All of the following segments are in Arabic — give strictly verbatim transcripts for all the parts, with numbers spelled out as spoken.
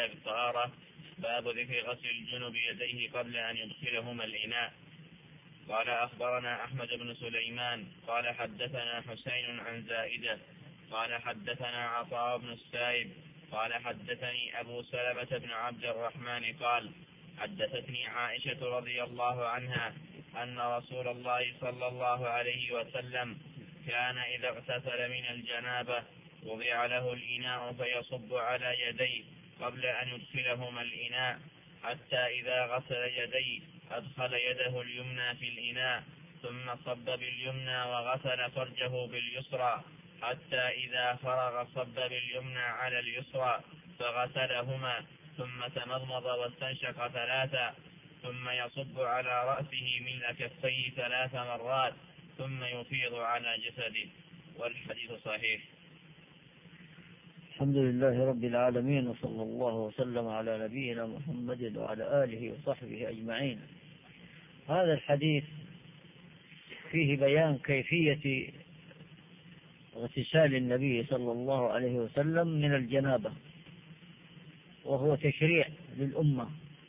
كتاب الطهارة. باب ذكر غسل الجنب يديه قبل أن يدخلهما الإناء. قال أخبرنا أحمد بن سليمان قال حدثنا حسين عن زائدة قال حدثنا عطاء بن السائب قال حدثني أبو سلمة بن عبد الرحمن قال حدثتني عائشة رضي الله عنها أن رسول الله صلى الله عليه وسلم كان إذا اغتسل من الجنابة وضع له الإناء فيصب على يديه قبل أن يدخلهما الإناء، حتى إذا غسل يديه أدخل يده اليمنى في الإناء ثم صب باليمنى وغسل فرجه باليسرى، حتى إذا فرغ صب باليمنى على اليسرى فغسلهما ثم تمضمض واستنشق ثلاثا، ثم يصب على رأسه ملء كفيه ثلاث مرات ثم يفيض على جسده. والحديث صحيح. الحمد لله رب العالمين، وصلى الله وسلم على نبينا محمد وعلى آله وصحبه أجمعين. هذا الحديث فيه بيان كيفية اغتسال النبي صلى الله عليه وسلم من الجنابة، وهو تشريع للأمة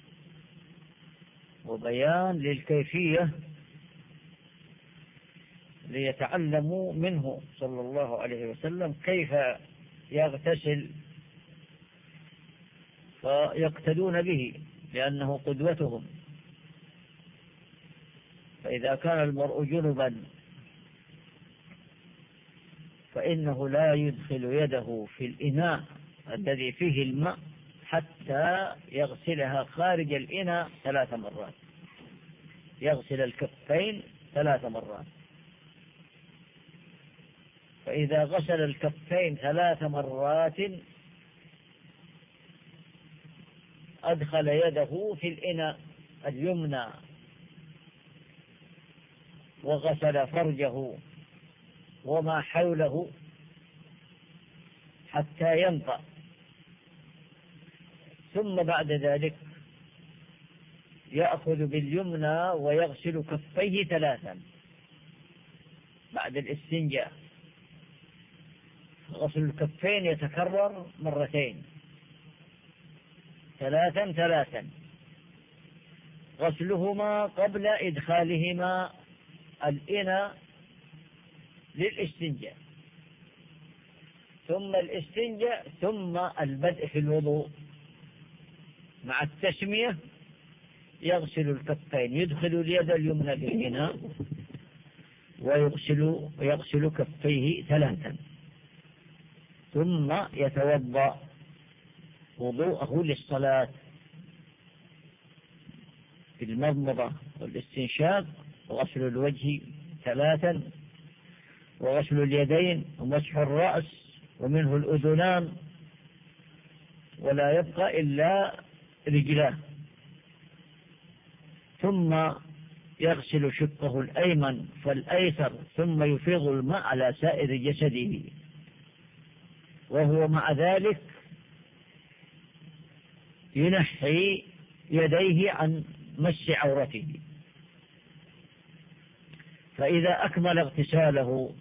وبيان للكيفية ليتعلموا منه صلى الله عليه وسلم كيف يغتسل فيقتدون به، لأنه قدوتهم. فإذا كان المرء جنبا فإنه لا يدخل يده في الإناء الذي فيه الماء حتى يغسلها خارج الإناء ثلاث مرات، يغسل الكفين ثلاث مرات. فإذا غسل الكفين ثلاث مرات أدخل يده في الإناء اليمنى وغسل فرجه وما حوله حتى ينقى، ثم بعد ذلك يأخذ باليمنى ويغسل كفيه ثلاثا بعد الاستنجاء. غسل الكفين يتكرر مرتين، ثلاثا ثلاثا، غسلهما قبل إدخالهما الإناء للاستنجاء، ثم الاستنجاء، ثم البدء في الوضوء مع التسمية. يغسل الكفين، يدخل اليد اليمنى في الإناء ويغسل ويغسل كفيه ثلاثا، ثم يتوضأ وضوءه للصلاة بالمضمضة والاستنشاق وغسل الوجه ثلاثا وغسل اليدين ومسح الرأس ومنه الأذنان، ولا يبقى إلا رجلاه، ثم يغسل شقه الأيمن فالأيسر، ثم يفيض الماء على سائر جسده، وهو مع ذلك ينحي يديه عن مس عورته. فإذا أكمل اغتساله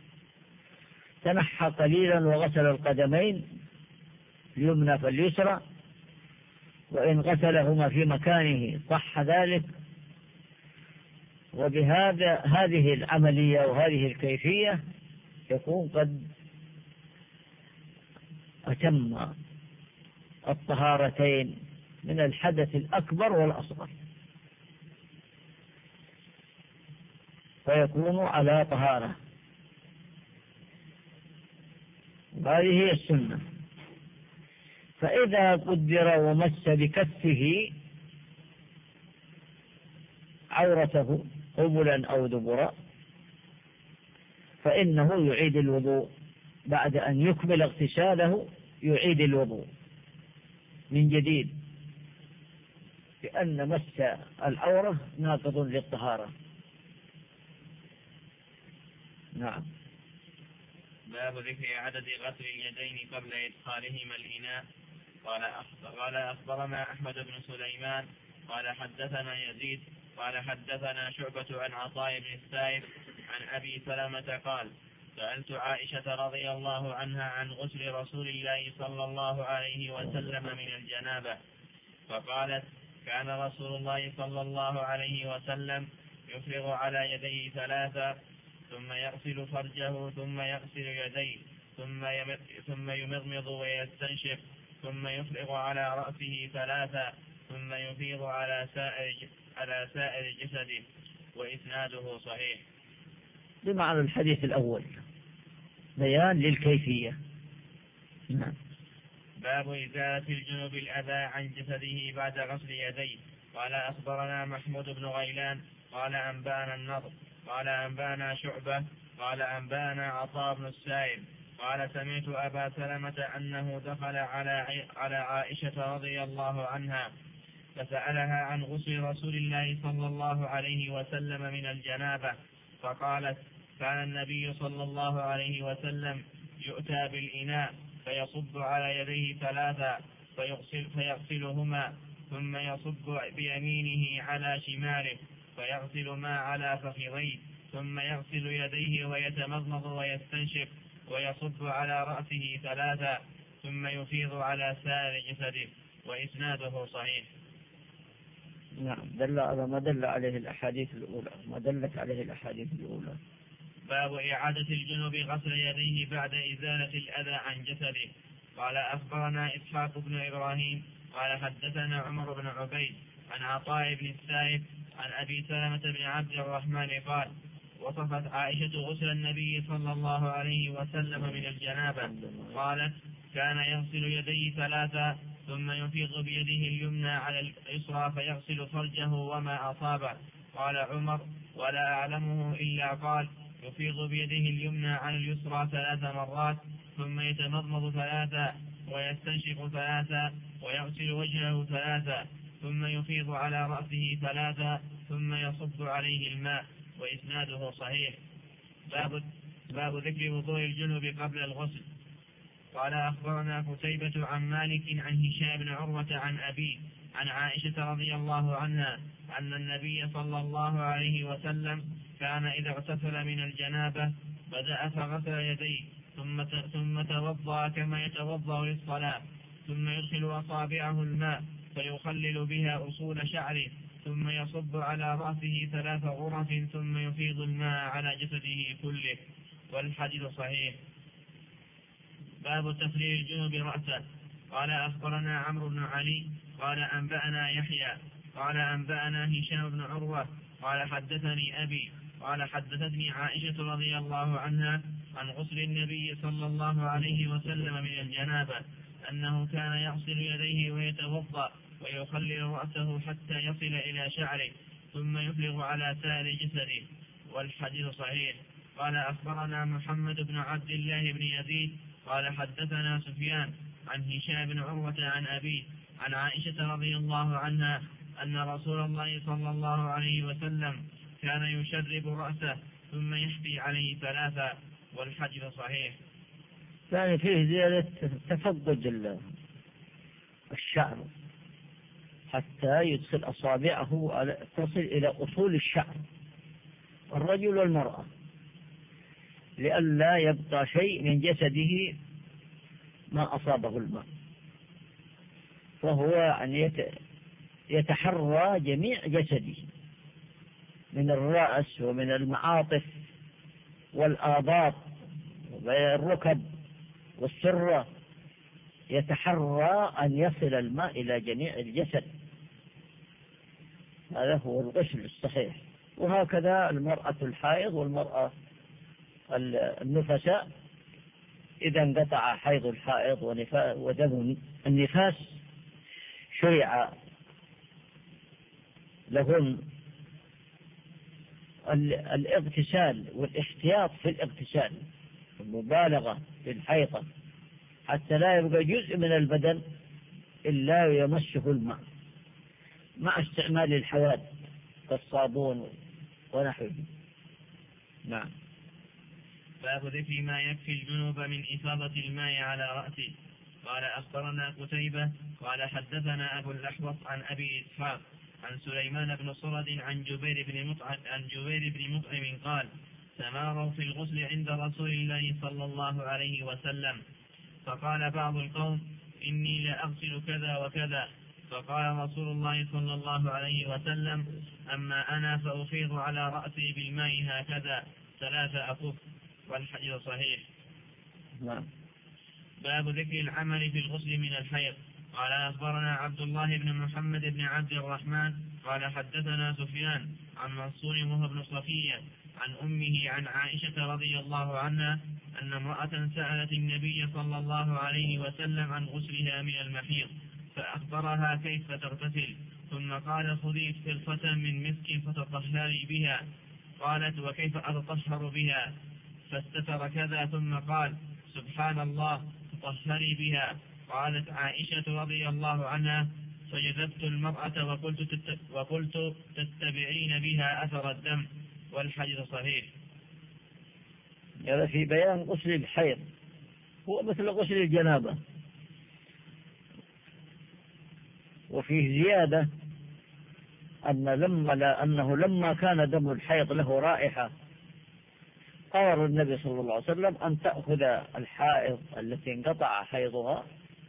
تنحى قليلا وغسل القدمين اليمنى فاليسرى، وإن غسلهما في مكانه صح ذلك. وبهذا هذه العملية وهذه الكيفية يكون قد أتم الطهارتين من الحدث الأكبر والأصغر، فيكون على طهارة. هذه هي السنة. فإذا قدر ومس بكفه عورته قبلا أو دبرا فإنه يعيد الوضوء بعد أن يكمل اغتساله، يعيد الوضوء من جديد، لأن مس العورة ناقض للطهارة. نعم. باب ذكر عدد غسل اليدين قبل إدخالهما الإناء. قال قال أخبرنا أحمد بن سليمان قال حدثنا يزيد قال حدثنا شعبة عن عطاء بن السائب عن أبي سلمة قال سألت عائشة رضي الله عنها عن غسل رسول الله صلى الله عليه وسلم من الجنابة، فقالت: كان رسول الله صلى الله عليه وسلم يفرغ على يديه ثلاثة، ثم يغسل فرجه، ثم يغسل يديه، ثم ثم يمضمض ويستنشق، ثم يفرغ على رأسه ثلاثة، ثم يفيض على سائر على سائر جسده، وإسناده صحيح. بمعنى الحديث الأول، بيان للكيفية. نعم. باب إزالة الجنوب الأذى عن جسده بعد غسل يديه. قال أخبرنا محمود بن غيلان قال أنبانا النضر قال أنبانا شعبة قال أنبانا عطاء بن السائب قال سمعت أبا سلمة أنه دخل على على عائشة رضي الله عنها فسألها عن غسل رسول الله صلى الله عليه وسلم من الجنابة، فقالت: كان النبي صلى الله عليه وسلم يؤتى بالإناء فيصب على يديه ثلاثا فيغسل فيغسلهما، ثم يصب بيمينه على شماله فيغسل ما على فخذيه، ثم يغسل يديه ويتمضمض ويستنشق ويصب على رأسه ثلاثا، ثم يفيض على سائر جسده، وإسناده صحيح. نعم. دل على ما دل عليه الأحاديث الأولى ما دلت عليه الأحاديث الأولى. باب إعادة الجنوب غسل يديه بعد إزالة الأذى عن جسده. قال أخبرنا إسحاق بن إبراهيم قال حدثنا عمر بن عبيد عن عطاء بن السائب عن أبي سلمة بن عبد الرحمن قال: وصفت عائشة غسل النبي صلى الله عليه وسلم من الجنابة، قالت: كان يغسل يديه ثلاثا، ثم يفيض بيده اليمنى على اليسرى فيغسل فرجه وما أصابه. قال عمر: ولا أعلمه إلا قال: يفيض بيده اليمنى على اليسرى ثلاث مرات، ثم يتمضمض ثلاثا ويستنشق ثلاثا ويغسل وجهه ثلاثا، ثم يفيض على رأسه ثلاثا، ثم يصب عليه الماء، وإسناده صحيح. باب, باب ذكر وضوء الجنوب قبل الغسل. قال أخبرنا قتيبة عن مالك عن هشام بن عروة عن أبيه عن عائشة رضي الله عنها أن النبي صلى الله عليه وسلم كان إذا اغتسل من الجنابة بدأ فغسل يديه ثم ثم توضأ كما يتوضأ للصلاة، ثم يدخل أصابعه الماء فيخلل بها أصول شعره، ثم يصب على رأسه ثلاث غرف، ثم يفيض الماء على جسده كله، والحديث صحيح. باب تفريغ الجنوب رأسه. قال أخبرنا عمرو بن علي قال أنبأنا يحيى قال أنبأنا هشام بن عروة قال حدثني أبي قال حدثتني عائشة رضي الله عنها عن غسل النبي صلى الله عليه وسلم من الجنابة أنه كان يغسل يديه ويتوضأ ويخلل رأسه حتى يصل إلى شعره، ثم يفرغ على سائر جسده، والحديث صحيح. قال أخبرنا محمد بن عبد الله بن يزيد قال حدثنا سفيان عن هشام بن عروة عن أبيه عن عائشة رضي الله عنها أن رسول الله صلى الله عليه وسلم كان يشرب رأسه ثم يحبي عليه ثلاثا، والحديث صحيح. يعني فيه زيادة تفضج الشعر حتى يدخل أصابعه تصل إلى أصول الشعر، الرجل والمرأة، لئلا يبقى شيء من جسده ما أصابه الماء، فهو أن يتحرى جميع جسده من الرأس ومن المعاطف والآباط والركب والسرة، يتحرى أن يصل الماء إلى جميع الجسد. هذا هو الغسل الصحيح. وهكذا المرأة الحائض والمرأة النفساء إذا انقطع حيض الحائض ودم النفاس شرع لهم الاغتسال والاحتياط في الاغتسال، المبالغة في الحيضة، حتى لا يبقى جزء من البدن إلا يمسه الماء مع استعمال الحواد كالصابون ونحوه. نعم. باب ذكر ما يكفي الجنوب من إفاضة الماء على رأسه. قال أخبرنا قتيبة قال حدثنا أبو الأحوص عن أبي إسحاق عن سليمان بن صرد عن جبير بن مطعم عن جبير بن مطعم قال تماروا في الغسل عند رسول الله صلى الله عليه وسلم، فقال بعض القوم إني لأغسل كذا وكذا، فقال رسول الله صلى الله عليه وسلم أما أنا فأفيض على رأسي بالماء هكذا ثلاثة أكف. والحديث صحيح. نعم. باب ذكر العمل في الغسل من الحيض. قال أخبرنا عبد الله بن محمد بن عبد الرحمن قال حدثنا سفيان عن منصور وهو بن صفية عن أمه عن عائشة رضي الله عنها أن امرأة سألت النبي صلى الله عليه وسلم عن غسلها من المحيض، فأخبرها كيف تغتسل، ثم قال خذي فرقة من مسك فتطهري بها. قالت وكيف أتطهر بها؟ فاستتر كذا، ثم قال سبحان الله تطهري بها. قالت عائشة رضي الله عنها فجذبت المرأة وقلت, تت... وقلت تتبعين بها أثر الدم. والحديث صحيح. هذا في بيان غسل الحيض، هو مثل غسل الجنابة. وفيه زيادة أن لما لا أنه لما كان دم الحيض له رائحة قال النبي صلى الله عليه وسلم أن تأخذ الحائض التي انقطع حيضها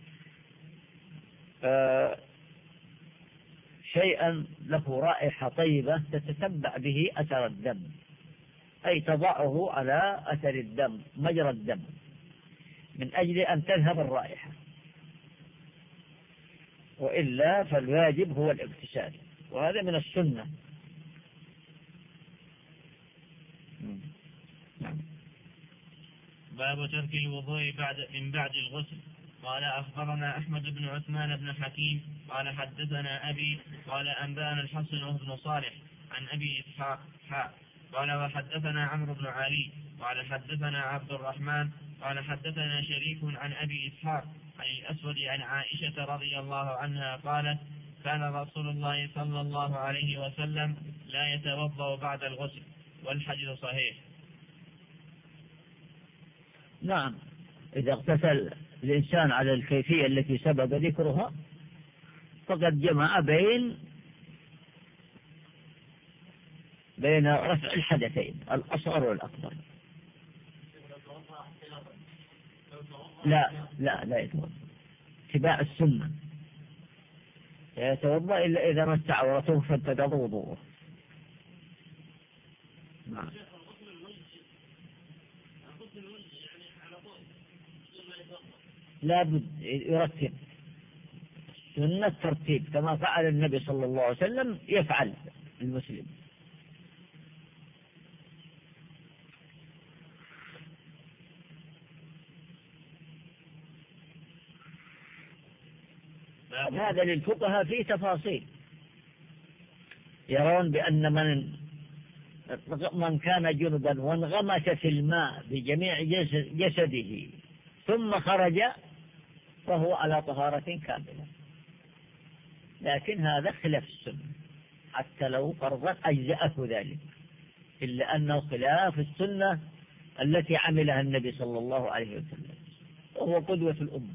شيئا له رائحة طيبة تتتبع به أثر الدم، أي تضعه على أثر الدم مجرى الدم من أجل أن تذهب الرائحة، وإلا فالواجب هو الاغتسال، وهذا من السنة. باب ترك الوضوء بعد من بعد الغسل. قال أخبرنا أحمد بن عثمان بن حكيم قال حدثنا أبي قال أنبأنا الحسن بن صالح عن أبي إسحاق حاء قال وحدثنا عمرو بن علي قال حدثنا عبد الرحمن قال حدثنا شريك عن أبي إسحاق عن الأسود عن عائشة رضي الله عنها قالت كان رسول الله صلى الله عليه وسلم لا يتوضأ بعد الغسل. والحديث صحيح. نعم، إذا اغتسل الإنسان على الكيفية التي سبق ذكرها فقد جمع بين بين رفع الحدثين الأصغر والأكبر. لا لا لا يتوضأ، اتباع السنة، لا يتوضأ إلا إذا مس عورته فانتقض وضوءه. نعم. لا بد يرتب، سنة الترتيب كما فعل النبي صلى الله عليه وسلم يفعل المسلم. هذا للفقهاء فيه تفاصيل، يرون بأن من من كان جنبا وانغمس في الماء بجميع جسده ثم خرج فهو على طهارة كاملة، لكن هذا خلاف السنة حتى لو فرضت أجزأه ذلك، إلا أنه خلاف السنة التي عملها النبي صلى الله عليه وسلم، وهو قدوة الأمة.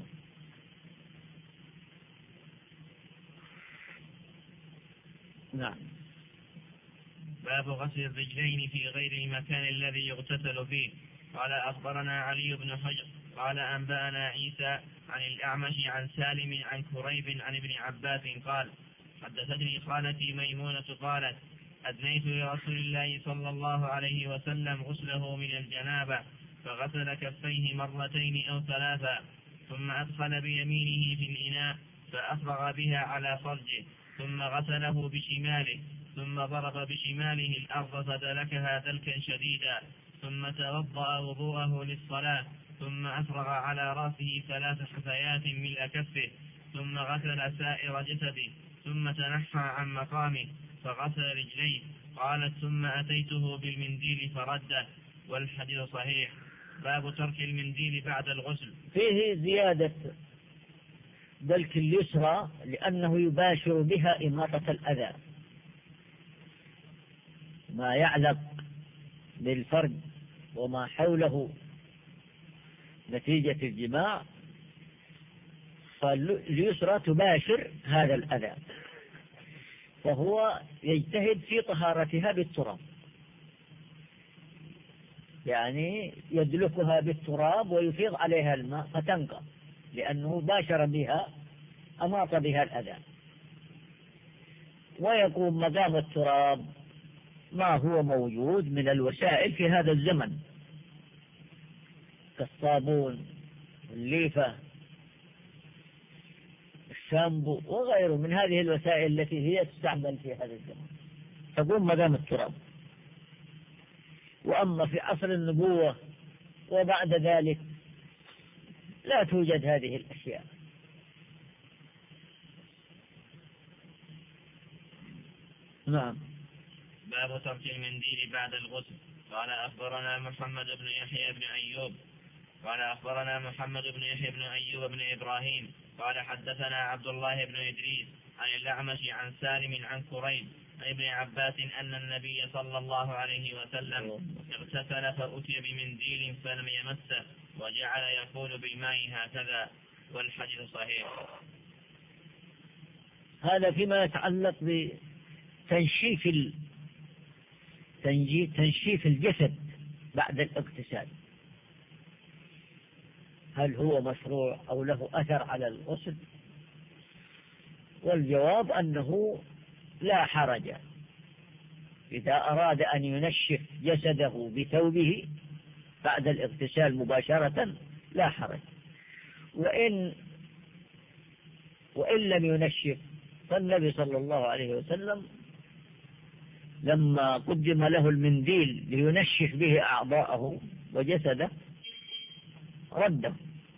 نعم. باب غسل الرجلين في غير المكان الذي يغتسل فيه. قال أخبرنا علي بن حجر قال أنبأنا عيسى عن الأعمش عن سالم عن كريب عن ابن عباس قال حدثتني خالتي ميمونة قالت أدنيت لرسول الله صلى الله عليه وسلم غسله من الجنابة فغسل كفيه مرتين أو ثلاثا ثم أدخل بيمينه في الإناء فأفرغ بها على فرجه ثم غسله بشماله ثم ضرب بشماله الأرض فدلكها دلكا شديدا ثم توضأ وضوءه للصلاة ثم أفرغ على رأسه ثلاث حثيات ملء كفه ثم غسل سائر جسده ثم تنحى عن مقامه فغسل رجليه. قالت ثم أتيته بالمنديل فرده. والحديث صحيح. باب ترك المنديل بعد الغسل. فيه زيادة دلك اليسرى لأنه يباشر بها إماطة الأذى، ما يعلق بالفرج وما حوله نتيجة الجماع، فاليسرى تباشر هذا الأذى، فهو يجتهد في طهارتها بالتراب، يعني يدلكها بالتراب ويفيض عليها الماء فتنقى، لأنه باشر بها أماط بها الأذى. ويقوم مقام التراب ما هو موجود من الوسائل في هذا الزمن كالصابون، الليفة، الشامبو وغيره من هذه الوسائل التي هي تستعمل في هذا الزمن، تقوم مقام التراب. وأما في عصر النبوة وبعد ذلك لا توجد هذه الأشياء. نعم. باب ترك المنديل بعد الغسل. قال أخبرنا محمد بن يحيى بن أيوب قال أخبرنا محمد بن يحيى بن أيوب بن إبراهيم قال حدثنا عبد الله بن إدريس عن الأعمش عن سالم عن كريم عن ابن عباس أن النبي صلى الله عليه وسلم اغتسل فأتي بمنديل فلم يمسه وجعل يقول بالماء هكذا، والحديث صحيح. هذا فيما يتعلق بتنشيف ال... تنشيف الجسد بعد الاغتسال، هل هو مشروع أو له أثر على الغسل؟ والجواب أنه لا حرج إذا أراد أن ينشف جسده بثوبه بعد الاغتسال مباشرة لا حرج. وإن وإن لم ينشف، فالنبي صلى الله عليه وسلم لما قدم له المنديل لينشف به أعضاءه وجسده رده،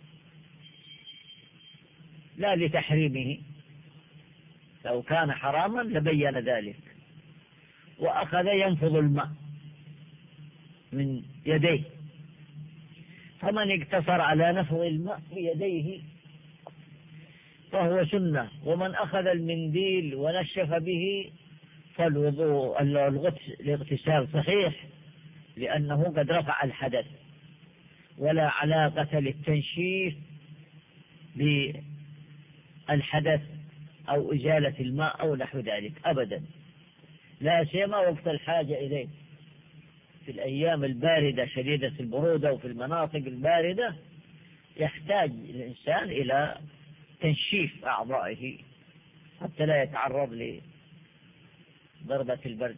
لا لتحريمه، لو كان حراما لبين ذلك، وأخذ ينفض الماء من يديه. فمن اقتصر على نفض الماء بيديه فهو سنة، ومن أخذ المنديل ونشف به فالوضوء الاغتسال صحيح، لأنه قد رفع الحدث، ولا علاقة للتنشيف بالحدث أو إزالة الماء أو نحو ذلك أبدا، لا سيما وقت الحاجة إليه في الأيام الباردة شديدة البرودة وفي المناطق الباردة يحتاج الإنسان إلى تنشيف أعضائه حتى لا يتعرض لضربة البرد.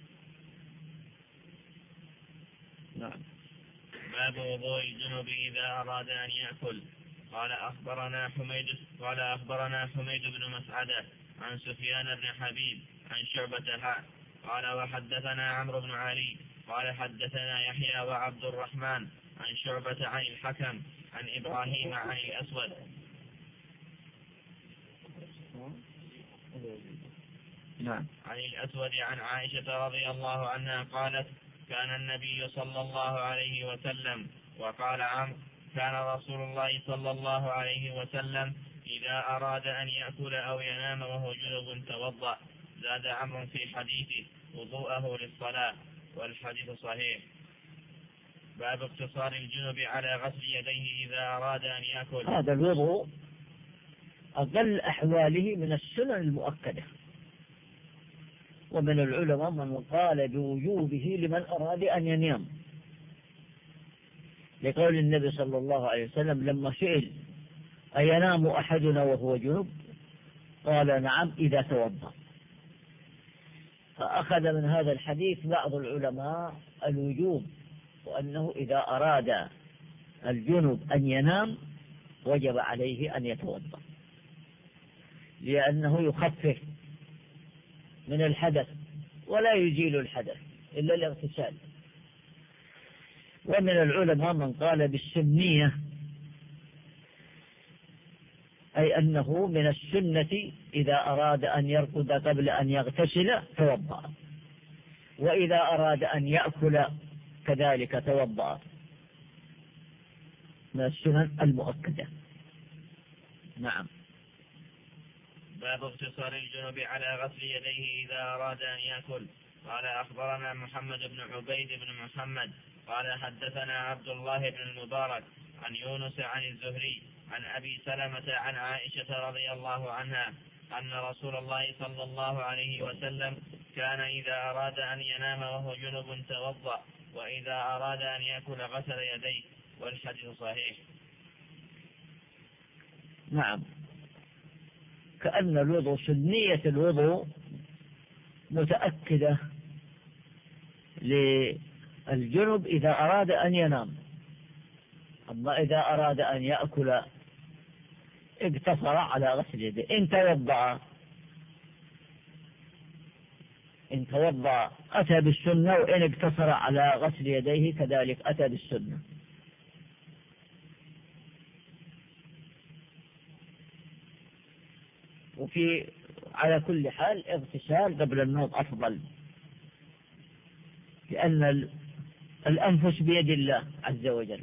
نعم. باب وضوء الجنب إذا أراد أن يأكل. قال أخبرنا حميد قال أخبرنا حميد بن مسعدة عن سفيان بن حبيب عن شعبة حاء قال وحدثنا عمرو بن علي قال حدثنا يحيى وعبد الرحمن عن شعبة عن الحكم عن إبراهيم عن الأسود نعم. عن الأسود عن عائشة رضي الله عنها قالت كان النبي صلى الله عليه وسلم وقال عمرو كان رسول الله صلى الله عليه وسلم إذا أراد أن يأكل أو ينام وهو جنب توضأ. زاد عمرو في حديثه وضوءه للصلاة، والحديث صحيح. باب اقتصار الجنب على غسل يديه إذا أراد أن يأكل. هذا الوضوء أقل أحواله من السنن المؤكدة، ومن العلماء من قال بوجوبه لمن أراد أن ينام، لقول النبي صلى الله عليه وسلم لما سئل أينام أحدنا وهو جنب قال نعم إذا توضأ. فأخذ من هذا الحديث بعض العلماء الوجوب، وأنه إذا أراد الجنب أن ينام وجب عليه أن يتوضأ، لأنه يخفف من الحدث ولا يزيل الحدث إلا الاغتسال. ومن العلماء من قال بالسنية، أي أنه من السنة إذا أراد أن يرقد قبل أن يغتسل توضأ، وإذا أراد أن يأكل كذلك توضأ، من السنن المؤكدة. نعم. باب اقتصار الجنب على غسل يديه إذا أراد أن يأكل. قال أخبرنا محمد بن عبيد بن محمد قال حدثنا عبد الله بن المبارك عن يونس عن الزهري عن أبي سلمة عن عائشة رضي الله عنها أن رسول الله صلى الله عليه وسلم كان إذا أراد أن ينام وهو جنب توضأ وإذا أراد أن يأكل غسل يديه، والحديث صحيح. نعم، كأن الوضوء سنية الوضوء متأكدة للجنب إذا أراد أن ينام، أما إذا أراد أن يأكل اقتصر على غسل يديه. إن توضأ إن توضأ أتى بالسنة، وإن اقتصر على غسل يديه كذلك أتى بالسنة. وفي على كل حال اغتسال قبل النوم أفضل، لأن الأنفس بيد الله عز وجل،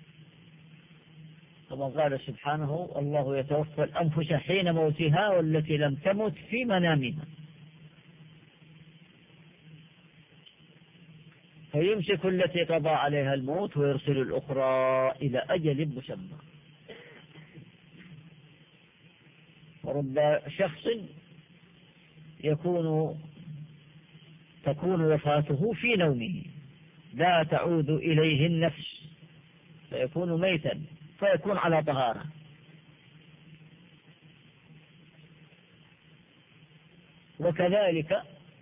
كما قال سبحانه: الله يتوفى الأنفس حين موتها والتي لم تمت في منامها. فيمسك التي قضى عليها الموت ويرسل الأخرى إلى أجل مسمى. ورب شخص يكون تكون وفاته في نومه، لا تعود إليه النفس، فيكون ميتا، فيكون على طهارة. وكذلك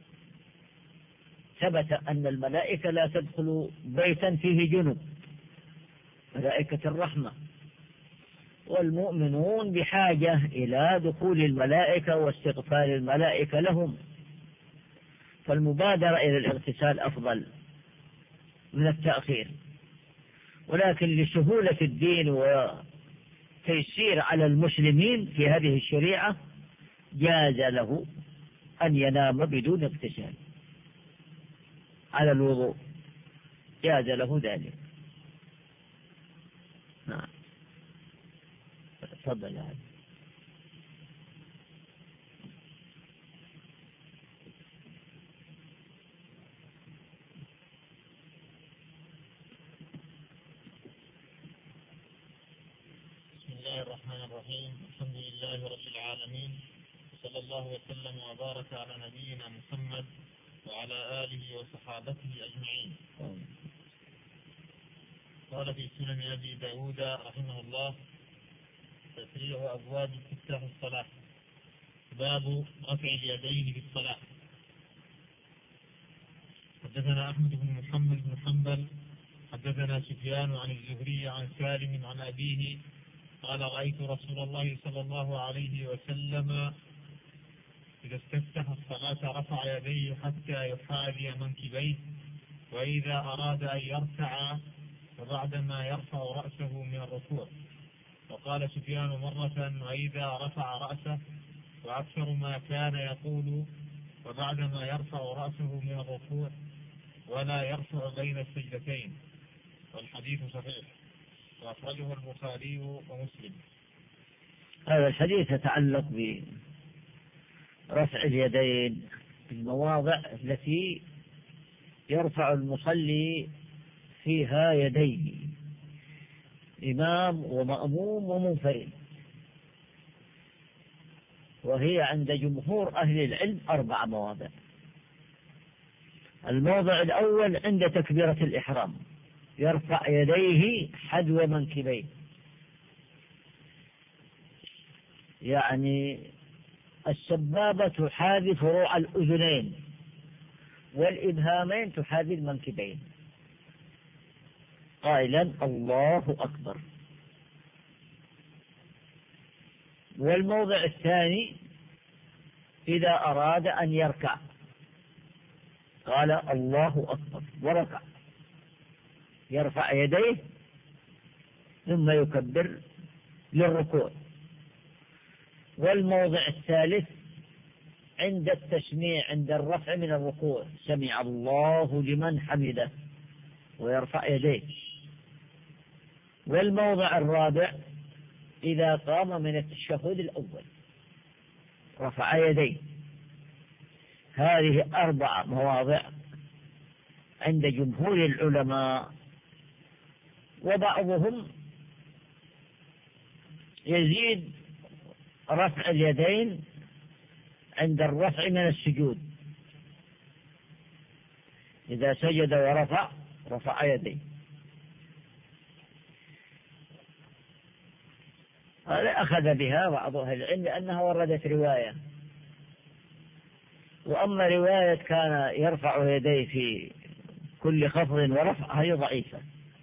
ثبت أن الملائكة لا تدخل بيتا فيه جنب، ملائكة الرحمة، والمؤمنون بحاجة إلى دخول الملائكة واستغفار الملائكة لهم، فالمبادرة إلى الاغتسال أفضل من التأخير. ولكن لسهولة الدين وتيسير على المسلمين في هذه الشريعة جاز له أن ينام بدون اغتسال على الوضوء، جاز له ذلك. نعم، تفضل. هذا بسم الله الرحمن الرحيم. الحمد لله رب العالمين، صلى الله وسلم وبارك على نبينا محمد وعلى آله وصحابته أجمعين. قال في سنن أبي داود رحمه الله: تفريع أبواب استفتاح الصلاة، باب رفع اليدين في الصلاة. حدثنا أحمد بن محمد بن حنبل حدثنا سفيان عن الزهري عن سالم عن أبيه قال: رأيت رسول الله صلى الله عليه وسلم إذا استفتح الصلاة رفع يديه حتى يحاذي منكبيه، وإذا أراد أن يرفع فبعدما يرفع رأسه من الركوع. وقال سفيان مرة: وإذا رفع رأسه، وأكثر ما كان يقول: وبعدما يرفع رأسه من الركوع ولا يرفع بين السجدتين. والحديث صحيح، وأخرجه البخاري ومسلم. هذا الحديث يتعلق برفع اليدين في المواضع التي يرفع المصلي فيها يديه، إمام ومأموم ومنفرد، وهي عند جمهور أهل العلم أربع مواضع. الموضع الأول عند تكبيرة الإحرام، يرفع يديه حذو منكبيه، يعني السبابة تحاذي فروع الأذنين، والإبهامين تحاذي المنكبين، قائلا: الله أكبر. والموضع الثاني إذا أراد أن يركع قال: الله أكبر وركع، يرفع يديه ثم يكبر للركوع. والموضع الثالث عند التسميع، عند الرفع من الركوع: سمع الله لمن حمده، ويرفع يديه. والموضع الرابع إذا قام من التشهد الأول رفع يديه. هذه أربع مواضع عند جمهور العلماء، وبعضهم يزيد رفع اليدين عند الرفع من السجود، إذا سجد ورفع رفع يديه. هذا أخذ بها بعض أهل العلم لأنها وردت رواية، وأما رواية كان يرفع يديه في كل خفض ورفع هي ضعيفة،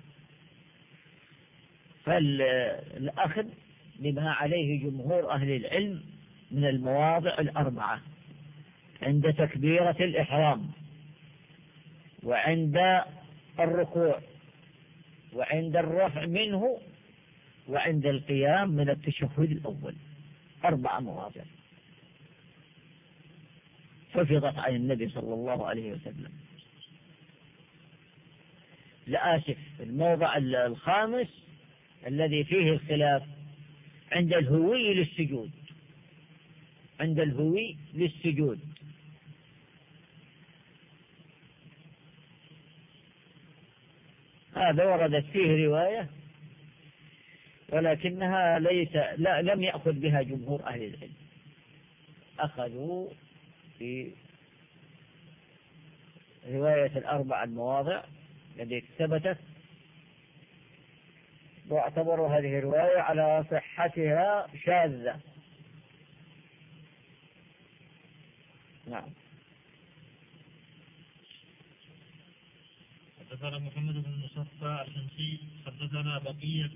فالأخذ بما عليه جمهور أهل العلم من المواضع الأربعة: عند تكبيرة الإحرام، وعند الركوع، وعند الرفع منه، وعند القيام من التشهد الأول. أربع مواضع حفظت عن النبي صلى الله عليه وسلم. لا آسف، الموضع الخامس الذي فيه الخلاف عند الهوي للسجود. عند الهوي للسجود هذا وردت فيه رواية، ولكنها ليس لا لم يأخذ بها جمهور أهل العلم، أخذوا في رواية الأربع المواضع التي ثبتت، واعتبروا هذه الرواية على صحتها شاذة. نعم. حدثنا محمد بن المصفى الشمسي حدثنا بقية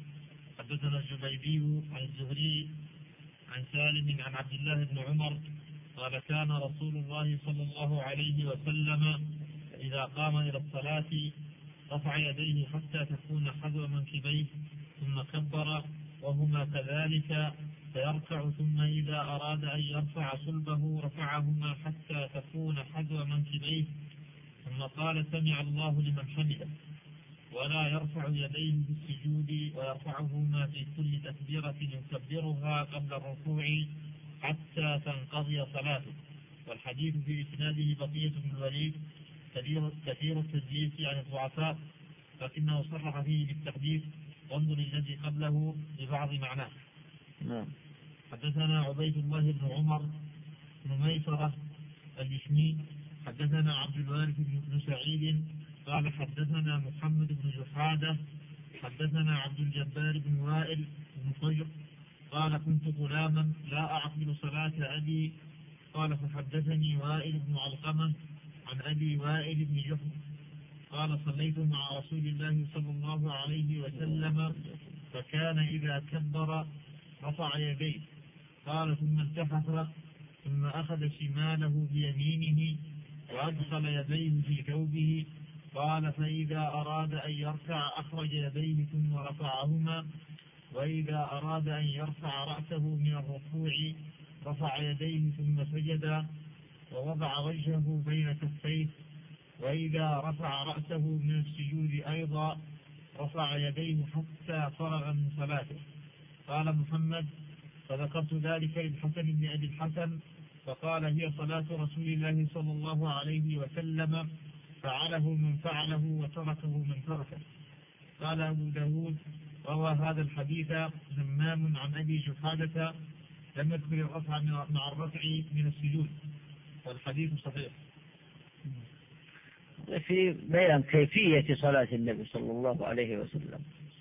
حدثنا الزبيدي عن الزهري عن سالم عن عبد الله بن عمر قال: كان رسول الله صلى الله عليه وسلم إذا قام إلى الصلاة رفع يديه حتى تكون حذو منكبيه، ثم كبر وهما كذلك فيرفع، ثم إذا أراد أن يرفع صلبه رفعهما حتى تكون حذو منكبيه، ثم قال: سمع الله لمن حمده. ولا يرفع يديه في السجود، ويرفعهما في كل تكبيرة يكبرها قبل الركوع حتى تنقضي صلاته. والحديث في إسناده بقية بن الوليد كثير التدليس عن الضعفاء، لكنه صرح فيه بالتحديث، وانظر الذي قبله ببعض معناه. نعم. حدثنا عبيد الله بن عمر بن ميسرة اليشمي حدثنا عبد الوارث بن سعيد قال: حدثنا محمد بن جحادة حدثنا عبد الجبار بن وائل بن طير قال: كنت غلاما لا أعقل صلاة أبي، قال: فحدثني وائل بن علقمة عن أبي وائل بن جحر قال: صليت مع رسول الله صلى الله عليه وسلم فكان إذا كبر رفع يديه، قال: ثم التفت ثم أخذ شماله بيمينه وأدخل يديه في ثوبه، قال: فإذا أراد أن يرفع أخرج يديه ثم رفعهما، وإذا أراد أن يرفع رأسه من الركوع رفع يديه ثم سجد ووضع وجهه بين كفيه، وإذا رفع رأسه من السجود أيضا رفع يديه حتى فرغ من صلاته. قال محمد: فذكرت ذلك للحسن بن أبي الحسن فقال: هي صلاة رسول الله صلى الله عليه وسلم، فعله من فعله وتركه من تركه. قال أبو داود: روى هذا الحديث همام عن أبي جحادة لم يذكر الرفع مع الرفع من السجود، والحديث صحيح. في بيان كيفية صلاة النبي صلى الله عليه وسلم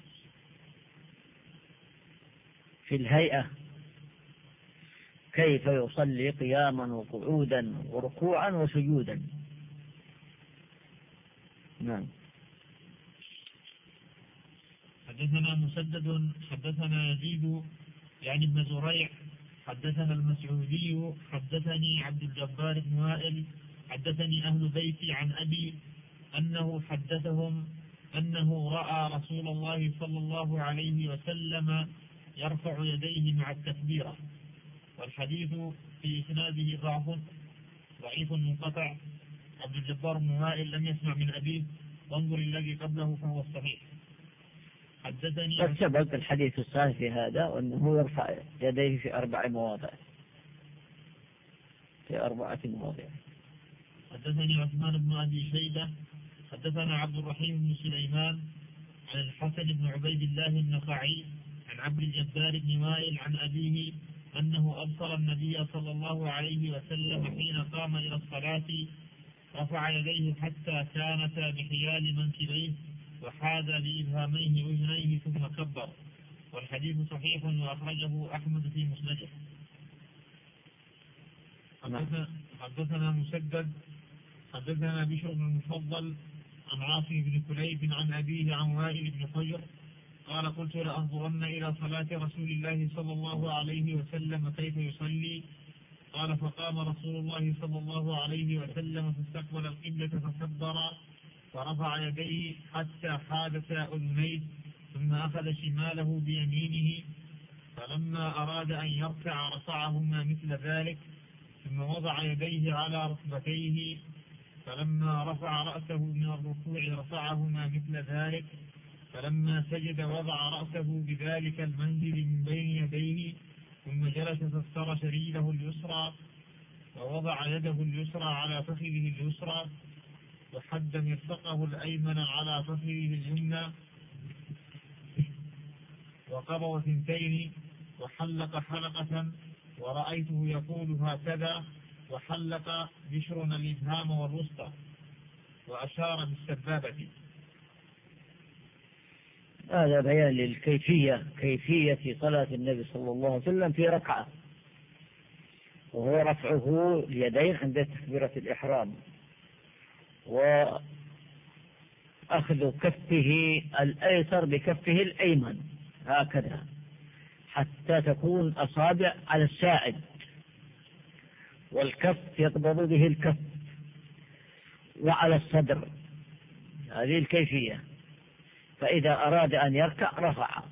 في الهيئة، كيف يصلي قياما وقعودا وركوعا وسجودا. نعم. حدثنا مسدد حدثنا يزيد يعني ابن زريع حدثنا المسعودي حدثني عبد الجبار بن وائل حدثني أهل بيتي عن أبي أنه حدثهم أنه رأى رسول الله صلى الله عليه وسلم يرفع يديه مع التكبيرة. والحديث في إسناده ضعف ضعيف منقطع. عبد الجبار بن وائل لم يسمع من أبيه، وانظر الذي قبله فهو الصحيح. حدثني قد سبق الحديث الصحيح في هذا، وأنه يرفع يديه في أربع مواضع في أربعة مواضع. حدثني عثمان بن أبي شيبة حدثنا عبد الرحيم بن سليمان عن الحسن بن عبيد الله النخعي عن عبد الجبار بن وائل عن أبيه أنه أبصر النبي صلى الله عليه وسلم حين قام إلى الصلاة رفع يديه حتى كانتا بحيال منكبيه وحاذا بإبهاميه أذنيه ثم كبر. والحديث صحيح وأخرجه أحمد في مسنده. حدثنا مسدد حدثنا بشر بن المفضل عن عاصم بن كليب عن أبيه عن وائل بن حجر قال قلت لأنظرن إلى صلاة رسول الله صلى الله عليه وسلم كيف يصلي. قال فقام رسول الله صلى الله عليه وسلم فاستقبل القبلة فكبر ورفع يديه حتى حادثا أذنيه ثم أخذ شماله بيمينه فلما أراد أن يركع رفعهما مثل ذلك ثم وضع يديه على ركبتيه فلما رفع رأسه من الركوع رفعهما مثل ذلك فلما سجد وضع رأسه بذلك المنزل من بين يديه ثم جلس فافترش رجله اليسرى ووضع يده اليسرى على فخذه اليسرى وحد مرفقه الأيمن على فخذه اليمنى وقبض ثنتين وحلق حلقة ورأيته يقول هكذا وحلق بشر الإبهام والوسطى وأشار بالسبابة. هذا بيان للكيفية كيفية صلاة النبي صلى الله عليه وسلم في ركعة، وهو رفعه اليدين عند تكبيرة الإحرام وأخذ كفه الأيسر بكفه الأيمن هكذا حتى تكون أصابع على الساعد والكف يقبض به الكف وعلى الصدر. هذه الكيفية. فإذا أراد أن يركع رفع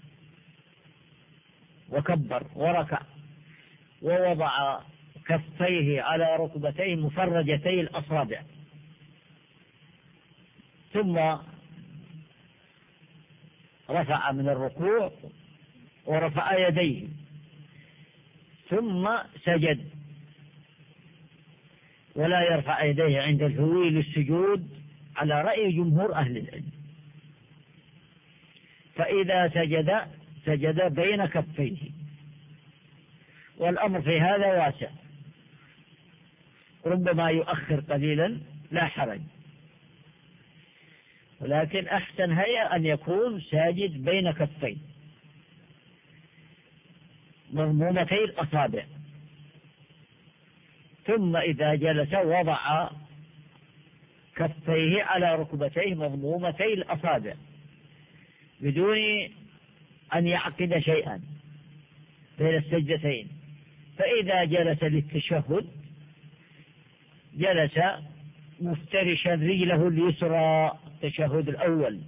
وكبر وركع ووضع كفيه على ركبتيه مفرجتي الأصابع ثم رفع من الركوع ورفع يديه ثم سجد، ولا يرفع يديه عند الهوي للسجود على رأي جمهور أهل العلم. فإذا سجد سجد بين كفيه، والأمر في هذا واسع، ربما يؤخر قليلا لا حرج، ولكن أحسن هيئة أن يكون ساجد بين كفيه مضمومتي الأصابع، ثم إذا جلس وضع كفيه على ركبتيه مضمومتي الأصابع بدون أن يعقد شيئا بين السجدتين. فإذا جلس للتشهد جلس مفترشا رجله اليسرى التشهد الأول،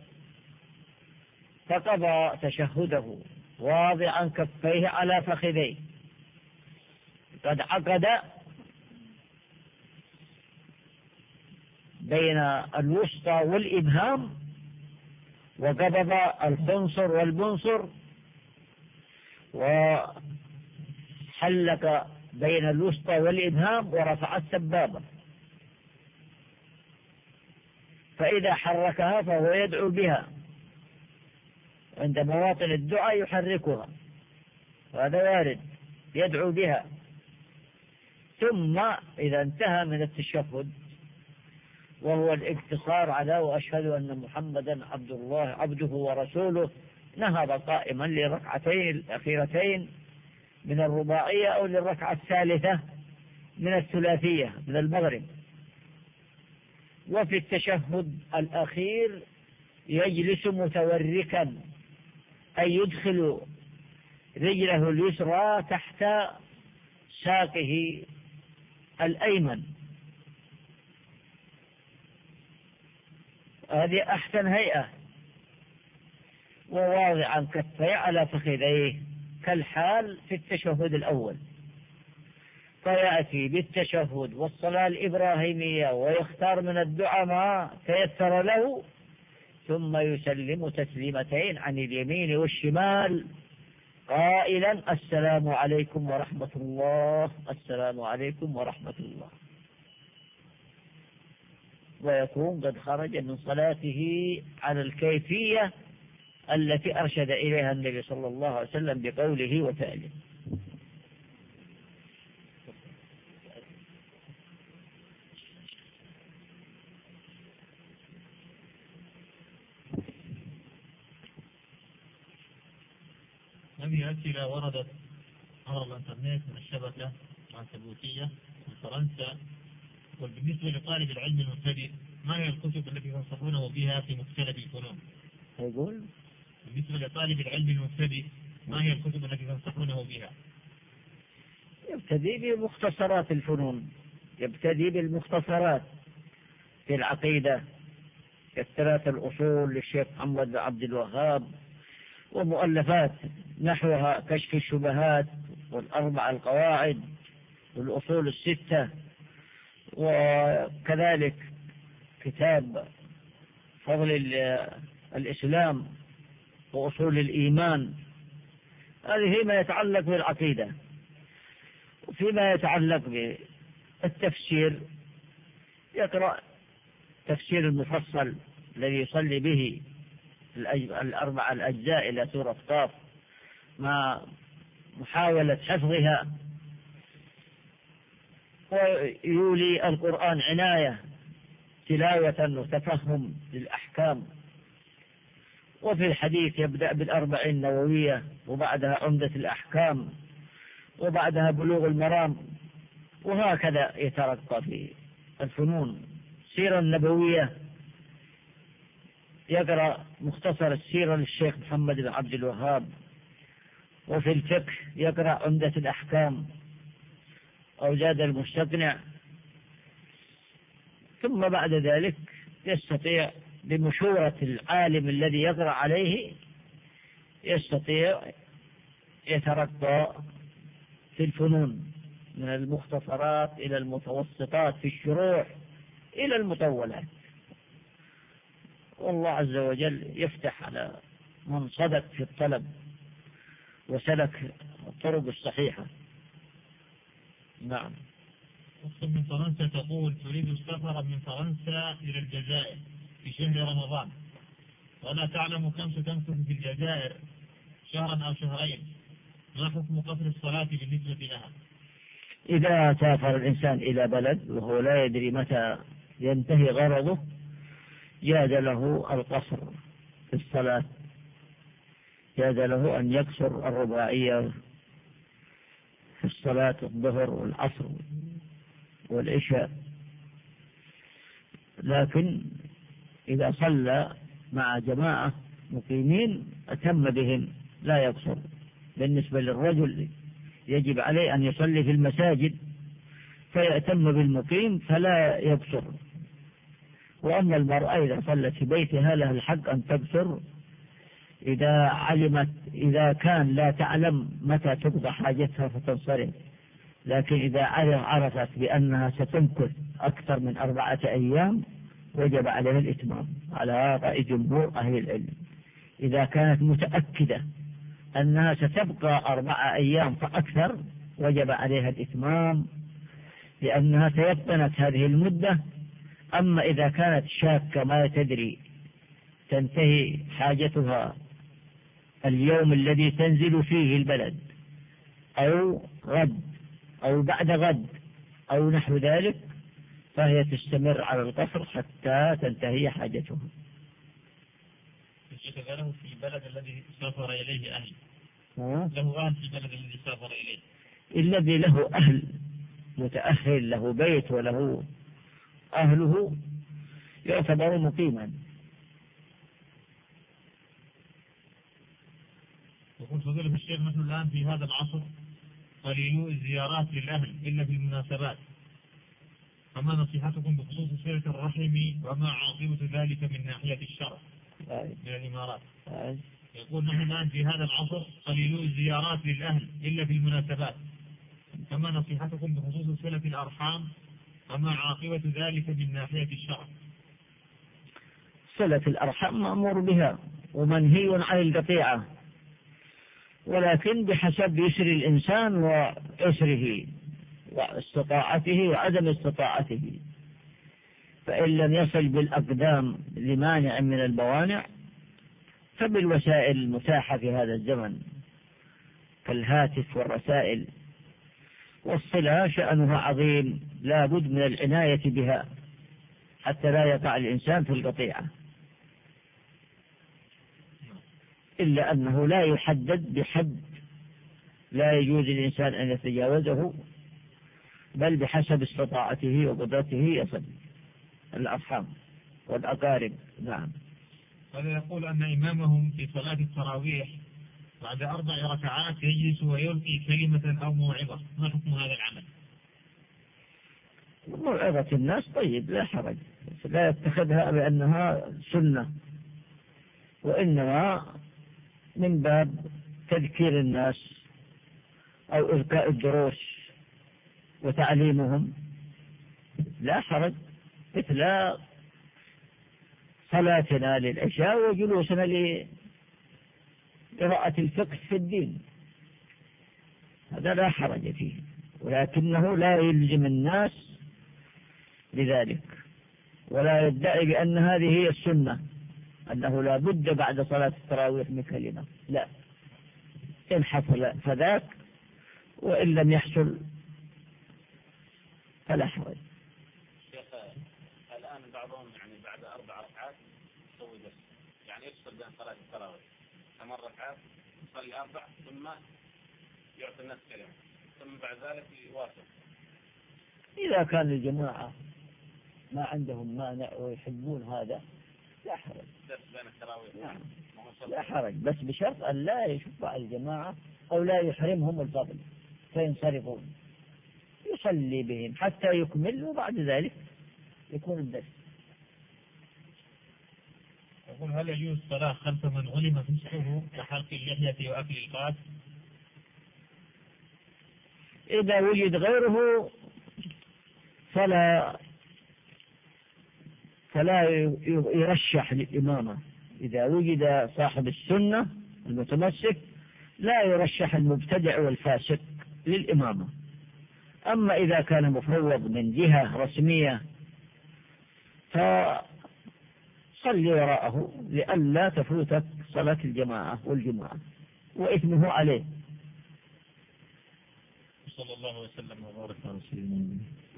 فقضى تشهده واضعا كفيه على فخذيه، قد عقد بين الوسطى والإبهام وقبض الخنصر والبنصر وحلق بين الوسطى والإبهام ورفع السبابة. فإذا حركها فهو يدعو بها عند مواطن الدعاء يحركها، وهذا وارد يدعو بها. ثم إذا انتهى من التشهد وهو الاقتصار على وأشهد أن محمدا عبد الله عبده ورسوله، نهض قائما للركعتين الأخيرتين من الرباعية أو للركعة الثالثة من الثلاثية من المغرب. وفي التشهد الأخير يجلس متوركا، أي يدخل رجله اليسرى تحت ساقه الأيمن. هذه أحسن هيئة، وواضعا كفيه على فخذيه كالحال في التشهد الأول. فيأتي بالتشهد والصلاة الإبراهيمية ويختار من الدعاء ما تيسر له، ثم يسلم تسليمتين عن اليمين والشمال قائلا السلام عليكم ورحمة الله، السلام عليكم ورحمة الله، ويكون قد خرج من صلاته على الكيفية التي أرشد إليها النبي صلى الله عليه وسلم بقوله وفعله. هذه أسئلة وردت عبر الإنترنت من الشبكة العنكبوتية من فرنسا. وبالنسبة لطالب العلم المبتدئ ما هي الكتب التي تنصحونه بها في مختلف الفنون؟ يقول بالنسبة لطالب العلم المبتدئ ما هي الكتب التي تنصحونه بها؟ يبتدي بمختصرات الفنون، يبتدي بالمختصرات في العقيدة كالثلاث الأصول للشيخ محمد بن عبد الوهاب، ومؤلفات نحوها كشف الشبهات والأربع القواعد والأصول الستة، وكذلك كتاب فضل الإسلام وأصول الإيمان. هذه فيما يتعلق بالعقيدة. وفيما يتعلق بالتفسير يقرأ تفسير المفصل الذي يصلي به الأربع الأجزاء إلى سورة قاف مع محاولة حفظها، ويولي القرآن عناية تلاوة وتفهم للأحكام. وفي الحديث يبدأ بالأربعين النووية، وبعدها عمدة الأحكام، وبعدها بلوغ المرام، وهكذا يترقى في الفنون. السيرة النبوية يقرأ مختصر السيرة للشيخ محمد بن عبد الوهاب. وفي الفقه يقرأ عمدة الأحكام أو زاد المستقنع. ثم بعد ذلك يستطيع بمشورة العالم الذي يقرأ عليه يستطيع يترقى في الفنون من المختصرات إلى المتوسطات في الشروح إلى المطولات. والله عز وجل يفتح على من صدق في الطلب وسلك الطرق الصحيحة. نعم. أخت من فرنسا تقول تريد السفر من فرنسا إلى الجزائر في شهر رمضان، ولا تعلم كم ستمكث في الجزائر، شهرا أو شهرين، ما حكم قصر الصلاة بالنسبة لها؟ إذا سافر الإنسان إلى بلد وهو لا يدري متى ينتهي غرضه جاز له القصر في الصلاة، جاز له أن يكسر الرباعية في الصلاة الظهر والعصر والعشاء. لكن إذا صلى مع جماعة مقيمين أتم بهم لا يقصر. بالنسبة للرجل يجب عليه أن يصلي في المساجد فيأتم بالمقيم فلا يقصر. وأما المرأة إذا صلت في بيتها لها الحق أن تقصر إذا علمت، إذا كان لا تعلم متى تقضى حاجتها فتنصرف. لكن إذا عرفت بأنها ستمكث أكثر من أربعة أيام وجب عليها الإتمام على رأي جمهور أهل العلم. إذا كانت متأكدة أنها ستبقى أربعة أيام فأكثر وجب عليها الإتمام لأنها تيقنت هذه المدة. أما إذا كانت شاكة ما تدري تنتهي حاجتها اليوم الذي تنزل فيه البلد أو غد أو بعد غد أو نحو ذلك فهي تستمر على القصر حتى تنتهي حاجتها. له في البلد الذي سافر إليه أهل له أهل في البلد الذي سافر إليه، الذي له أهل متأهل له بيت وله أهله يعتبر مقيما. يقول فضيلة الشيخ نحن الآن في هذا العصر قليلو الزيارات للأهل إلا في المناسبات، فما نصيحتكم بخصوص صلة الرحم وما عاقبة ذلك من ناحية الشرع من الإمارات؟ يقول نحن الآن في هذا العصر قليلو الزيارات للأهل إلا في المناسبات، فما نصيحتكم بخصوص صلة الأرحام وما عاقبة ذلك من ناحية الشرع؟ صلة الأرحام مأمور بها ومنهي عن القطيعة، ولكن بحسب يسر الإنسان وعسره واستطاعته وعدم استطاعته. فإن لم يصل بالأقدام لمانع من الموانع فبالوسائل المتاحة في هذا الزمن كالهاتف والرسائل. والصلة شأنها عظيم لا بد من العناية بها حتى لا يقع الإنسان في القطيعة، إلا أنه لا يحدد بحد لا يجوز للإنسان أن يتجاوزه، بل بحسب استطاعته وقدرته يصل الأرحام والأقارب. نعم. هذا يقول أن إمامهم في صلاة التراويح بعد أربع ركعات يجلس ويلقي كلمة أو موعظة، ما حكم هذا العمل؟ موعظة الناس طيب لا حرج، لا يتخذها بأنها سنة، وإنما من باب تذكير الناس أو إلقاء الدروس وتعليمهم، لا حرج، مثل صلاتنا للعشاء وجلوسنا لقراءة الفقه في الدين، هذا لا حرج فيه، ولكنه لا يلزم الناس لذلك، ولا يدعي بأن هذه هي السنة، أنه لا بد بعد صلاة التراويح من كلمة، لا، إن حصل فذاك، وإن لم يحصل فلا حرج. شيخ الآن بعضهم يعني بعد أربع ركعات يسوي بس، يعني يفصل بين صلاة التراويح ثمان ركعات يصلي أربع ثم يعطي الناس كلمة ثم بعد ذلك يواصل. إذا كان الجماعة ما عندهم مانع ويحبون هذا لا حرج، درس بين التراويح. نعم لا حرج، بس بشرط أن لا يشق على الجماعة أو لا يحرمهم الفضل فينصرفون، يصلي بهم حتى يكمل وبعد ذلك يكون الدرس. يقول هل يجوز الصلاة خلف من علم فسقه كحلق اللحية وأكل القات؟ إذا وجد غيره فلا فلا يرشح للإمامة، إذا وجد صاحب السنة المتمسك لا يرشح المبتدع والفاسق للإمامة. أما إذا كان مفوض من جهة رسمية فصلي وراءه لئلا تفوتك صلاة الجماعة والجماعة وإثمه عليه. صلى الله وسلم وبارك على سيدنا محمد.